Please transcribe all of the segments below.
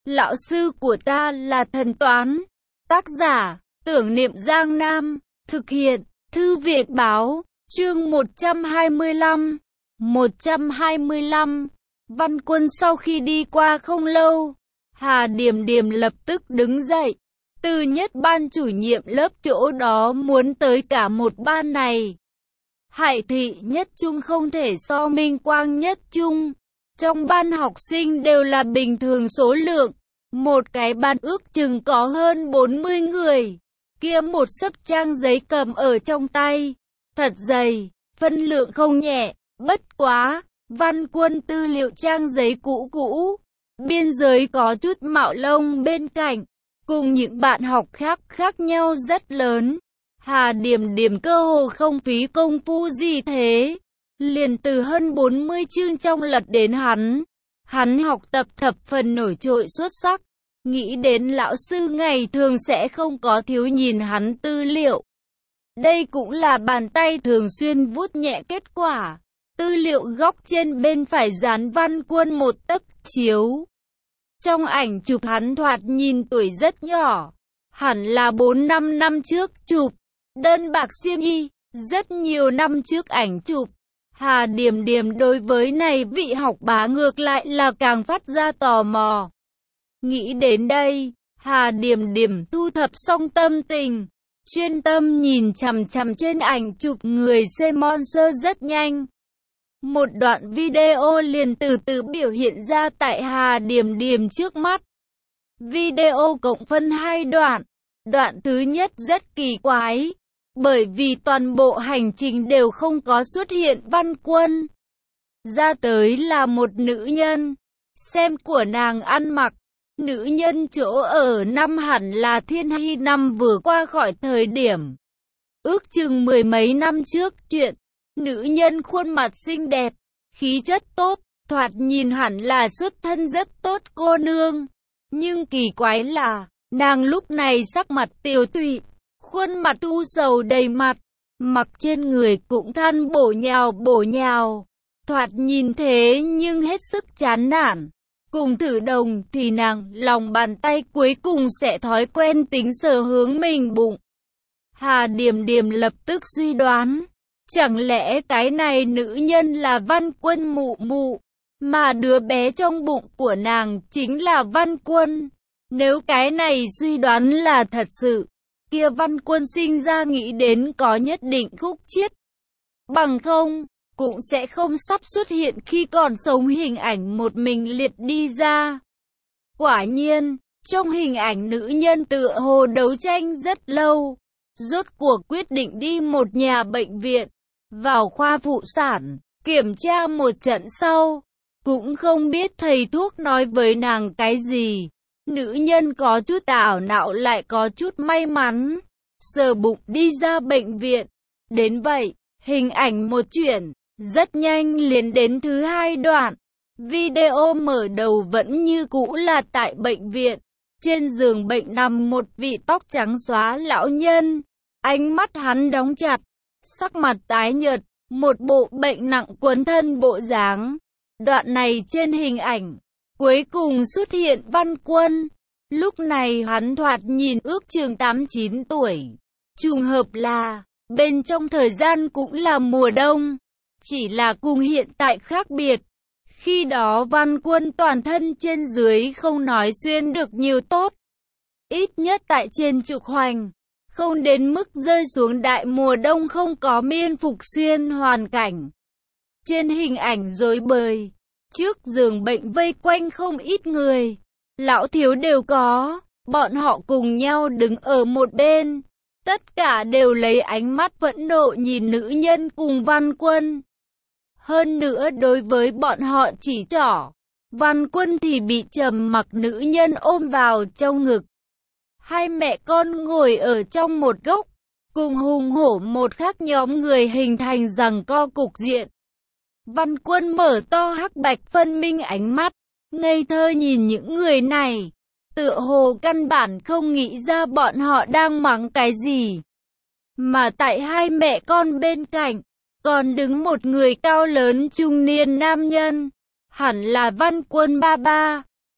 Lão sư của ta là thần toán. Tác giả, Tưởng Niệm Giang Nam. Thực hiện, Thư viện Báo. Chương 125. 125. Văn Quân sau khi đi qua không lâu, Hà Điềm Điềm lập tức đứng dậy. Từ Nhất ban chủ nhiệm lớp chỗ đó muốn tới cả một ban này. Hải Thị Nhất Trung không thể so Minh Quang Nhất Trung. Trong ban học sinh đều là bình thường số lượng. Một cái ban ước chừng có hơn 40 người. Kia một xấp trang giấy cầm ở trong tay. Thật dày, phân lượng không nhẹ, bất quá. Văn Quân tư liệu trang giấy cũ cũ. Biên giới có chút mạo lông bên cạnh. Cùng những bạn học khác nhau rất lớn. Hà Điềm Điềm cơ hồ không phí công phu gì thế. Liền từ hơn 40 chương trong lật đến hắn. Hắn học tập thập phần nổi trội xuất sắc. Nghĩ đến lão sư ngày thường sẽ không có thiếu nhìn hắn tư liệu. Đây cũng là bàn tay thường xuyên vuốt nhẹ kết quả. Tư liệu góc trên bên phải dán Văn Quân một tấc chiếu. Trong ảnh chụp hắn thoạt nhìn tuổi rất nhỏ. Hẳn là 4-5 năm trước chụp. Đơn bạc xiêm y. Rất nhiều năm trước ảnh chụp. Hà Điềm Điềm đối với này vị học bá ngược lại là càng phát ra tò mò. Nghĩ đến đây, Hà Điềm Điềm thu thập xong tâm tình, chuyên tâm nhìn chằm chằm trên ảnh chụp người sponsor rất nhanh. Một đoạn video liền từ từ biểu hiện ra tại Hà Điềm Điềm trước mắt. Video cộng phân 2 đoạn. Đoạn thứ nhất rất kỳ quái, bởi vì toàn bộ hành trình đều không có xuất hiện Văn Quân. Ra tới là một nữ nhân. Xem của nàng ăn mặc. Nữ nhân chỗ ở năm hẳn là Thiên Hy năm vừa qua khỏi thời điểm. Ước chừng 10 mấy năm trước chuyện. Nữ nhân khuôn mặt xinh đẹp, khí chất tốt, thoạt nhìn hẳn là xuất thân rất tốt cô nương. Nhưng kỳ quái là, nàng lúc này sắc mặt tiều tụy, khuôn mặt u sầu đầy mặt, mặc trên người cũng than bổ nhào. Thoạt nhìn thế nhưng hết sức chán nản. Cùng thử đồng thì nàng lòng bàn tay cuối cùng sẽ thói quen tính sờ hướng mình bụng. Hà Điềm Điềm lập tức suy đoán. Chẳng lẽ cái này nữ nhân là Văn Quân mụ mụ, mà đứa bé trong bụng của nàng chính là Văn Quân. Nếu cái này suy đoán là thật sự, kia Văn Quân sinh ra nghĩ đến có nhất định khúc chiết. Bằng không, cũng sẽ không sắp xuất hiện khi còn sống hình ảnh một mình liệt đi ra. Quả nhiên, trong hình ảnh nữ nhân tựa hồ đấu tranh rất lâu, rốt cuộc quyết định đi một nhà bệnh viện, vào khoa phụ sản, kiểm tra một trận sau, cũng không biết thầy thuốc nói với nàng cái gì. Nữ nhân có chút ảo não lại có chút may mắn, sờ bụng đi ra bệnh viện. Đến vậy, hình ảnh một chuyển. Rất nhanh liền đến thứ 2 đoạn. Video mở đầu vẫn như cũ là tại bệnh viện. Trên giường bệnh nằm một vị tóc trắng xóa lão nhân. Ánh mắt hắn đóng chặt, sắc mặt tái nhợt, một bộ bệnh nặng quấn thân bộ dáng. Đoạn này trên hình ảnh, cuối cùng xuất hiện Văn Quân. Lúc này hắn thoạt nhìn ước chừng 8-9 tuổi. Trùng hợp là, bên trong thời gian cũng là mùa đông. Chỉ là cùng hiện tại khác biệt. Khi đó Văn Quân toàn thân trên dưới không nói xuyên được nhiều tốt. Ít nhất tại trên trục hoành. Không đến mức rơi xuống đại mùa đông không có miên phục xuyên hoàn cảnh. Trên hình ảnh rối bời. Trước giường bệnh vây quanh không ít người. Lão thiếu đều có. Bọn họ cùng nhau đứng ở một bên. Tất cả đều lấy ánh mắt phẫn nộ nhìn nữ nhân cùng Văn Quân. Hơn nữa đối với bọn họ chỉ trỏ. Văn Quân thì bị trầm mặc nữ nhân ôm vào trong ngực. Hai mẹ con ngồi ở trong một góc. Cùng hùng hổ một khác nhóm người hình thành giằng co cục diện. Văn Quân mở to hắc bạch phân minh ánh mắt. Ngây thơ nhìn những người này. Tựa hồ căn bản không nghĩ ra bọn họ đang mắng cái gì. Mà tại hai mẹ con bên cạnh. Còn đứng một người cao lớn trung niên nam nhân. Hẳn là Văn Quân ba ba.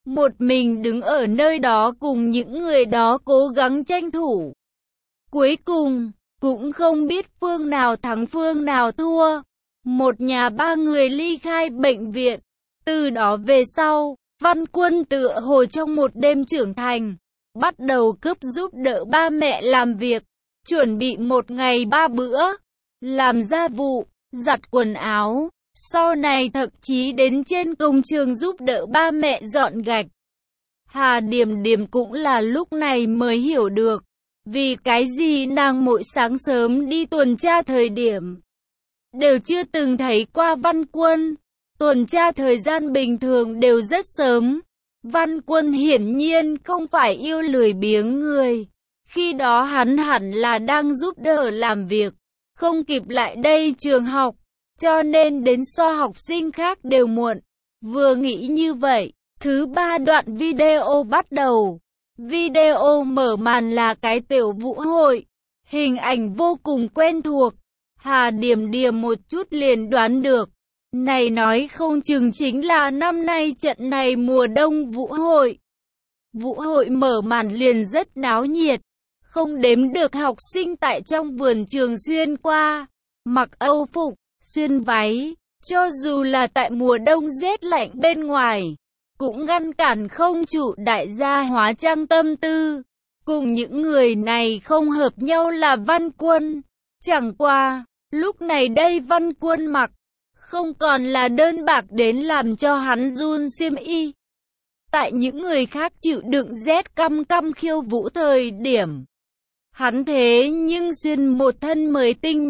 một mình đứng ở nơi đó cùng những người đó cố gắng tranh thủ. Cuối cùng, cũng không biết phương nào thắng phương nào thua. Một nhà ba người ly khai bệnh viện. Từ đó về sau, Văn Quân tựa hồ trong một đêm trưởng thành, bắt đầu cướp giúp đỡ ba mẹ làm việc, chuẩn bị một ngày 3 bữa, làm gia vụ, giặt quần áo, sau này thậm chí đến trên công trường giúp đỡ ba mẹ dọn gạch. Hà Điềm Điềm cũng là lúc này mới hiểu được, vì cái gì nàng mỗi sáng sớm đi tuần tra thời điểm, đều chưa từng thấy qua Văn Quân. Tuần tra thời gian bình thường đều rất sớm. Văn Quân hiển nhiên không phải yêu lười biếng người. Khi đó hắn hẳn là đang giúp đỡ làm việc, không kịp lại đây trường học, cho nên đến so học sinh khác đều muộn. Vừa nghĩ như vậy, thứ ba đoạn video bắt đầu. Video mở màn là cái tiểu vũ hội, hình ảnh vô cùng quen thuộc. Hà Điềm Điềm một chút liền đoán được, này nói không chừng chính là năm nay trận này mùa đông vũ hội. Vũ hội mở màn liền rất náo nhiệt, không đếm được học sinh tại trong vườn trường xuyên qua, mặc âu phục, xuyên váy, cho dù là tại mùa đông rét lạnh bên ngoài, cũng ngăn cản không chủ đại gia hóa trang tâm tư. Cùng những người này không hợp nhau là Văn Quân, chẳng qua, lúc này đây Văn Quân mặc không còn là đơn bạc đến làm cho hắn run xiêm y. Tại những người khác chịu đựng rét căm căm khiêu vũ thời điểm, hắn thế nhưng xuyên một thân mới tinh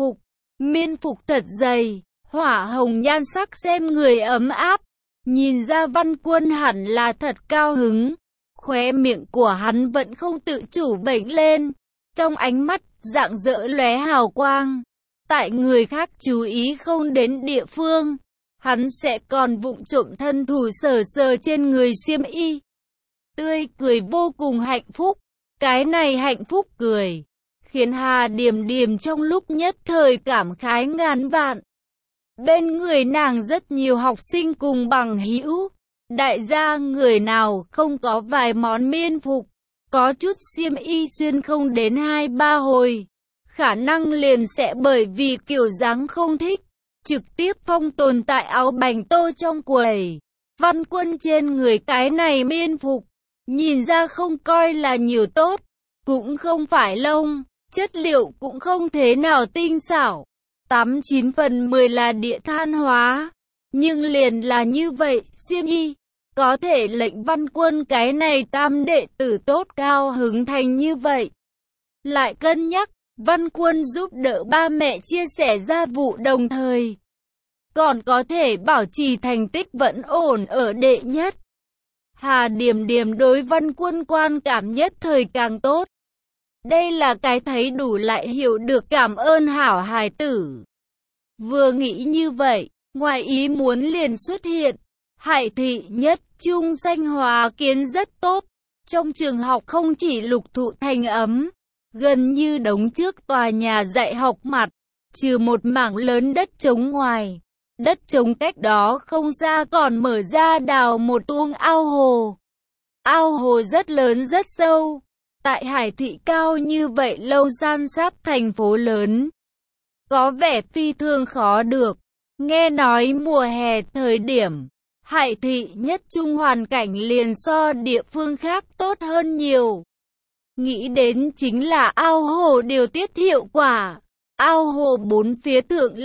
miên phục thật dày, hỏa hồng nhan sắc xem người ấm áp. Nhìn ra Văn Quân hẳn là thật cao hứng, khóe miệng của hắn vẫn không tự chủ vểnh lên, trong ánh mắt rạng rỡ lóe hào quang. Tại người khác chú ý không đến địa phương, hắn sẽ còn vụng trộm thân thủ sờ sờ trên người xiêm y. Tươi cười vô cùng hạnh phúc, cái này hạnh phúc cười, khiến Hà Điềm Điềm trong lúc nhất thời cảm khái ngàn vạn. Bên người nàng rất nhiều học sinh cùng bằng hữu, đại gia người nào không có vài món miên phục, có chút xiêm y xuyên không đến 2-3 hồi. Khả năng liền sẽ bởi vì kiểu dáng không thích, trực tiếp phong tồn tại áo bành tô trong quầy. Văn Quân trên người cái này miên phục, nhìn ra không coi là nhiều tốt, cũng không phải lông, chất liệu cũng không thế nào tinh xảo. 89 phần 10 là địa than hóa, nhưng liền là như vậy, xiêm y, có thể lệnh Văn Quân cái này tam đệ tử tốt cao hứng thành như vậy. Lại cân nhắc, Văn Quân giúp đỡ ba mẹ chia sẻ gia vụ đồng thời, còn có thể bảo trì thành tích vẫn ổn ở đệ nhất. Hà Điềm Điềm đối Văn Quân quan cảm nhất thời càng tốt. Đây là cái thấy đủ lại hiểu được cảm ơn hảo hài tử. Vừa nghĩ như vậy, ngoài ý muốn liền xuất hiện. Hải thị nhất trung danh hóa kiến rất tốt. Trong trường học không chỉ lục thụ thành ấm, gần như đống trước tòa nhà dạy học mặt, trừ một mảng lớn đất trống ngoài. Đất trống cách đó không xa còn mở ra đào một tuông ao hồ. Ao hồ rất lớn rất sâu. Tại Hải thị cao như vậy lâu san sát thành phố lớn, có vẻ phi thường khó được. Nghe nói mùa hè thời điểm, Hải thị nhất trung hoàn cảnh liền so địa phương khác tốt hơn nhiều. Nghĩ đến chính là ao hồ điều tiết hiệu quả. Ao hồ bốn phía thượng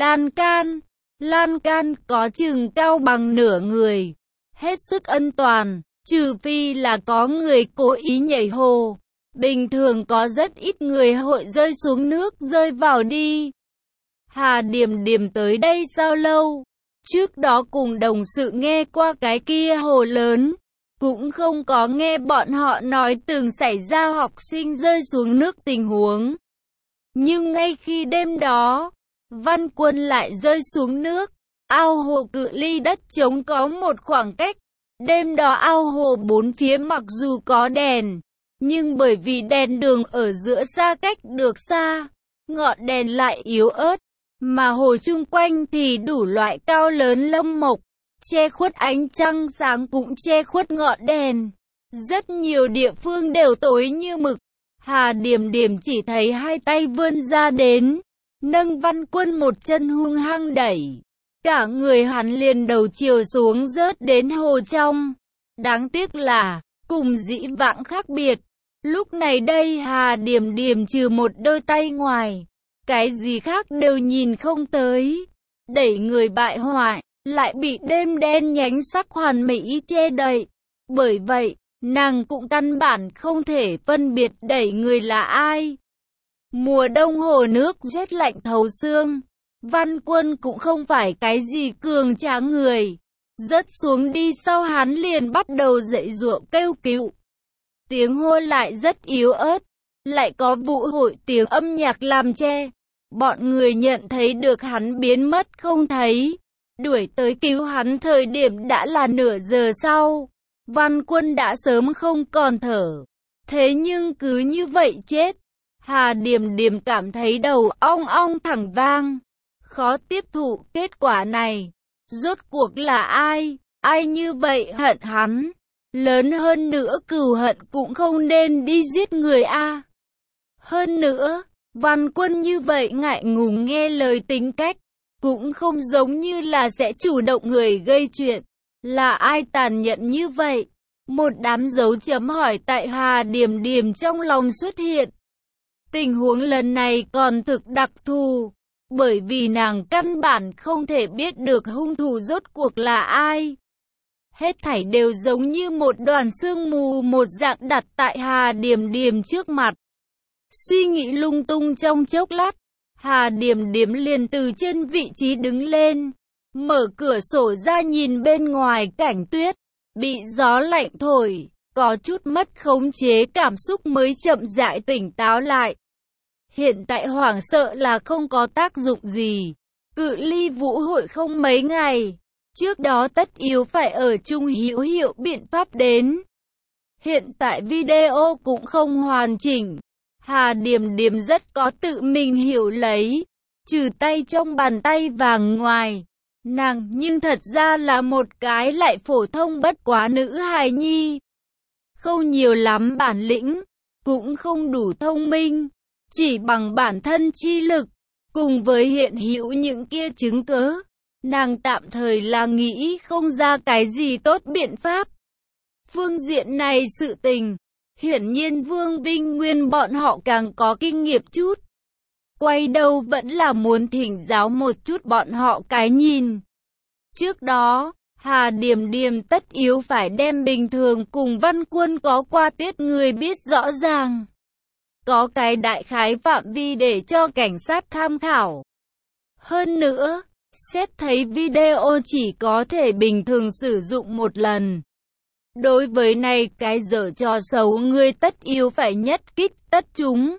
lan can có chừng cao bằng nửa người, hết sức an toàn, trừ phi là có người cố ý nhảy hồ. Bình thường có rất ít người hội rơi xuống nước rơi vào đi. Hà Điềm Điềm tới đây sao lâu? Trước đó cùng đồng sự nghe qua cái kia hồ lớn, cũng không có nghe bọn họ nói từng xảy ra học sinh rơi xuống nước tình huống. Nhưng ngay khi đêm đó, Văn Quân lại rơi xuống nước, ao hồ cự ly đất trống có một khoảng cách. Đêm đó ao hồ bốn phía mặc dù có đèn, nhưng bởi vì đèn đường ở giữa xa cách được xa, ngọn đèn lại yếu ớt, mà hồ chung quanh thì đủ loại cao lớn lâm mộc, che khuất ánh trăng sáng cũng che khuất ngọn đèn. Rất nhiều địa phương đều tối như mực. Hà Điểm Điểm chỉ thấy hai tay vươn ra đến, nâng Văn Quân một chân hung hăng đẩy. Cả người hắn liền đầu chiều xuống rớt đến hồ trong. Đáng tiếc là, cùng dĩ vãng khác biệt. Lúc này đây Hà Điểm Điểm trừ một đôi tay ngoài, cái gì khác đều nhìn không tới. Đẩy người bại hoại, lại bị đêm đen nhánh sắc hoàn mỹ che đậy. Bởi vậy, nàng cũng căn bản không thể phân biệt đẩy người là ai. Mùa đông hồ nước rét lạnh thấu xương. Văn Quân cũng không phải cái gì cường tráng người. Rớt xuống đi sau hắn liền bắt đầu dậy giụa kêu cứu. Tiếng hô lại rất yếu ớt. Lại có vũ hội tiếng âm nhạc làm che. Bọn người nhận thấy được hắn biến mất không thấy. Đuổi tới cứu hắn thời điểm đã là nửa giờ sau. Văn Quân đã sớm không còn thở. Thế nhưng cứ như vậy chết. Hà Điểm Điểm cảm thấy đầu ong ong thẳng vang. Khó tiếp thụ kết quả này. Rốt cuộc là ai? Ai như vậy hận hắn? Lớn hơn nữa cừu hận cũng không nên đi giết người a. Hơn nữa, Văn Quân như vậy ngại ngùng nghe lời tính cách. Cũng không giống như là sẽ chủ động người gây chuyện. Là ai tàn nhẫn như vậy? Một đám dấu chấm hỏi tại Hà Điểm Điểm trong lòng xuất hiện. Tình huống lần này còn thực đặc thù. Bởi vì nàng căn bản không thể biết được hung thủ rốt cuộc là ai. Hết thảy đều giống như một đoàn sương mù một dạng đặt tại Hà Điểm Điểm trước mặt. Suy nghĩ lung tung trong chốc lát, Hà Điểm Điểm liền từ trên vị trí đứng lên, mở cửa sổ ra nhìn bên ngoài cảnh tuyết, bị gió lạnh thổi, có chút mất khống chế cảm xúc mới chậm rãi tỉnh táo lại. Hiện tại hoảng sợ là không có tác dụng gì, cự ly vũ hội không mấy ngày, trước đó tất yếu phải ở chung hữu hiệu biện pháp đến. Hiện tại video cũng không hoàn chỉnh. Hà Điểm Điểm rất có tự mình hiểu lấy, trừ tay trong bàn tay vàng ngoài. Nàng nhưng thật ra là một cái lại phổ thông bất quá nữ hài nhi. Không nhiều lắm bản lĩnh, cũng không đủ thông minh, chỉ bằng bản thân chi lực, cùng với hiện hữu những kia chứng cớ. Nàng tạm thời là nghĩ không ra cái gì tốt biện pháp. Phương diện này sự tình. Hiển nhiên Vương Vinh Nguyên bọn họ càng có kinh nghiệm chút. Quay đầu vẫn là muốn thỉnh giáo một chút bọn họ cái nhìn. Trước đó, Hà Điểm Điểm tất yếu phải đem bình thường cùng Văn Quân có qua tiết người biết rõ ràng. Có cái đại khái phạm vi để cho cảnh sát tham khảo. Hơn nữa, xét thấy video chỉ có thể bình thường sử dụng một lần. Đối với này cái dở trò xấu ngươi tất yếu phải nhất kích tất chúng.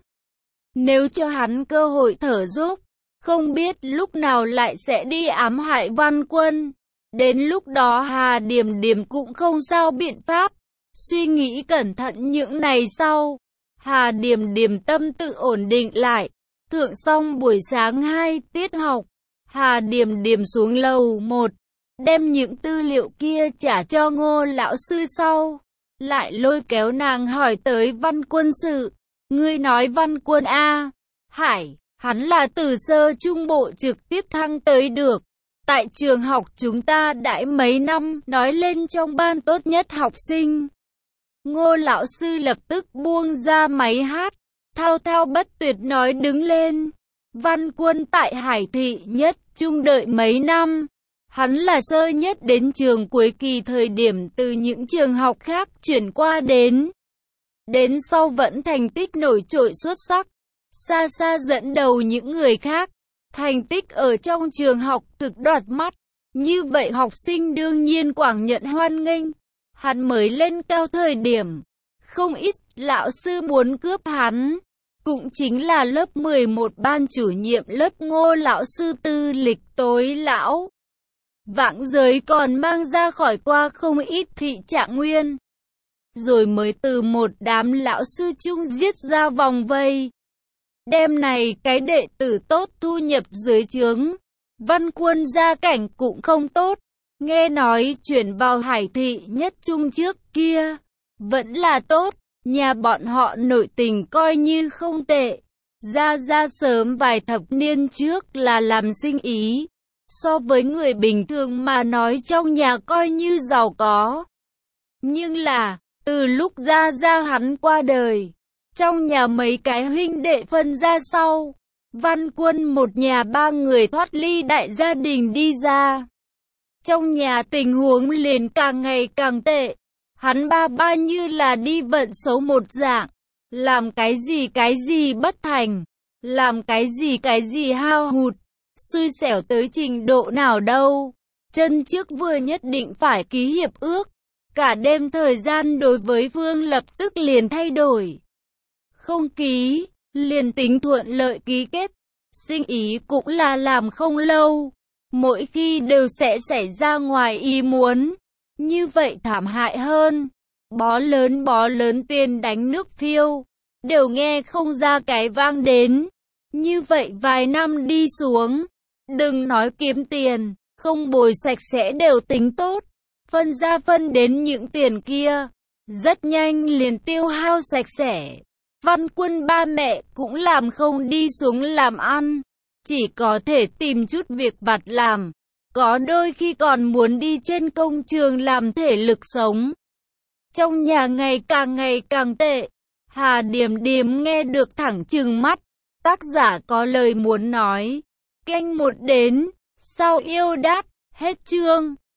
Nếu cho hắn cơ hội thở dốc, không biết lúc nào lại sẽ đi ám hại Văn Quân. Đến lúc đó Hà Điểm Điểm cũng không sao biện pháp. Suy nghĩ cẩn thận những này sau, Hà Điểm Điểm tâm tự ổn định lại. Thượng xong buổi sáng 2 tiết học, Hà Điểm Điểm xuống lầu 1. Đem những tư liệu kia trả cho Ngô lão sư sau. Lại lôi kéo nàng hỏi tới Văn Quân sự. Ngươi nói Văn Quân A. Hải, hắn là từ sơ trung bộ trực tiếp thăng tới được. Tại trường học chúng ta đãi mấy năm, nói lên trong ban tốt nhất học sinh. Ngô lão sư lập tức buông ra máy hát, thao thao bất tuyệt nói đứng lên. Văn Quân tại Hải thị nhất trung đợi mấy năm. Hắn là sơ nhất đến trường cuối kỳ thời điểm từ những trường học khác chuyển qua đến. Đến sau vẫn thành tích nổi trội xuất sắc, xa xa dẫn đầu những người khác. Thành tích ở trong trường học thực đoạt mắt. Như vậy học sinh đương nhiên quảng nhận hoan nghênh. Hắn mới lên cao thời điểm, không ít lão sư muốn cướp hắn. Cũng chính là lớp 11 ban chủ nhiệm lớp Ngô lão sư tư lịch tối lão. Vãng giới còn mang ra khỏi qua không ít thị trạng nguyên. Rồi mới từ một đám lão sư chung giết ra vòng vây. Đêm này cái đệ tử tốt thu nhập dưới trướng. Văn Quân gia cảnh cũng không tốt. Nghe nói chuyển vào Hải Thị Nhất Trung trước kia, vẫn là tốt, nhà bọn họ nội tình coi như không tệ. Gia sớm vài thập niên trước là làm sinh ý, so với người bình thường mà nói trong nhà coi như giàu có. Nhưng là, từ lúc Gia hắn qua đời, trong nhà mấy cái huynh đệ phân ra sau, Văn Quân một nhà 3 người thoát ly đại gia đình đi ra. Trong nhà tình huống liền càng ngày càng tệ, hắn ba như là đi vận xấu một dạng, làm cái gì bất thành, làm cái gì hao hụt, xui xẻo tới trình độ nào đâu. Chân trước vừa nhất định phải ký hiệp ước, cả đêm thời gian đối với Vương lập tức liền thay đổi. Không ký, liền tính thuận lợi ký kết, sinh ý cũng là làm không lâu, mỗi khi đều sẽ xảy ra ngoài ý muốn, như vậy thảm hại hơn, bó lớn tiền đánh nước phiêu, đều nghe không ra cái vang đến, như vậy vài năm đi xuống, đừng nói kiếm tiền, không bồi sạch sẽ đều tính tốt, phân đến những tiền kia, rất nhanh liền tiêu hao sạch sẽ. Văn Quân ba mẹ cũng làm không đi xuống làm ăn, chỉ có thể tìm chút việc vặt làm, có đôi khi còn muốn đi trên công trường làm thể lực sống. Trong nhà ngày càng tệ, Hà Điềm Điềm nghe được thẳng trừng mắt, tác giả có lời muốn nói. Canh 1 đến, sau yêu đáp, hết chương.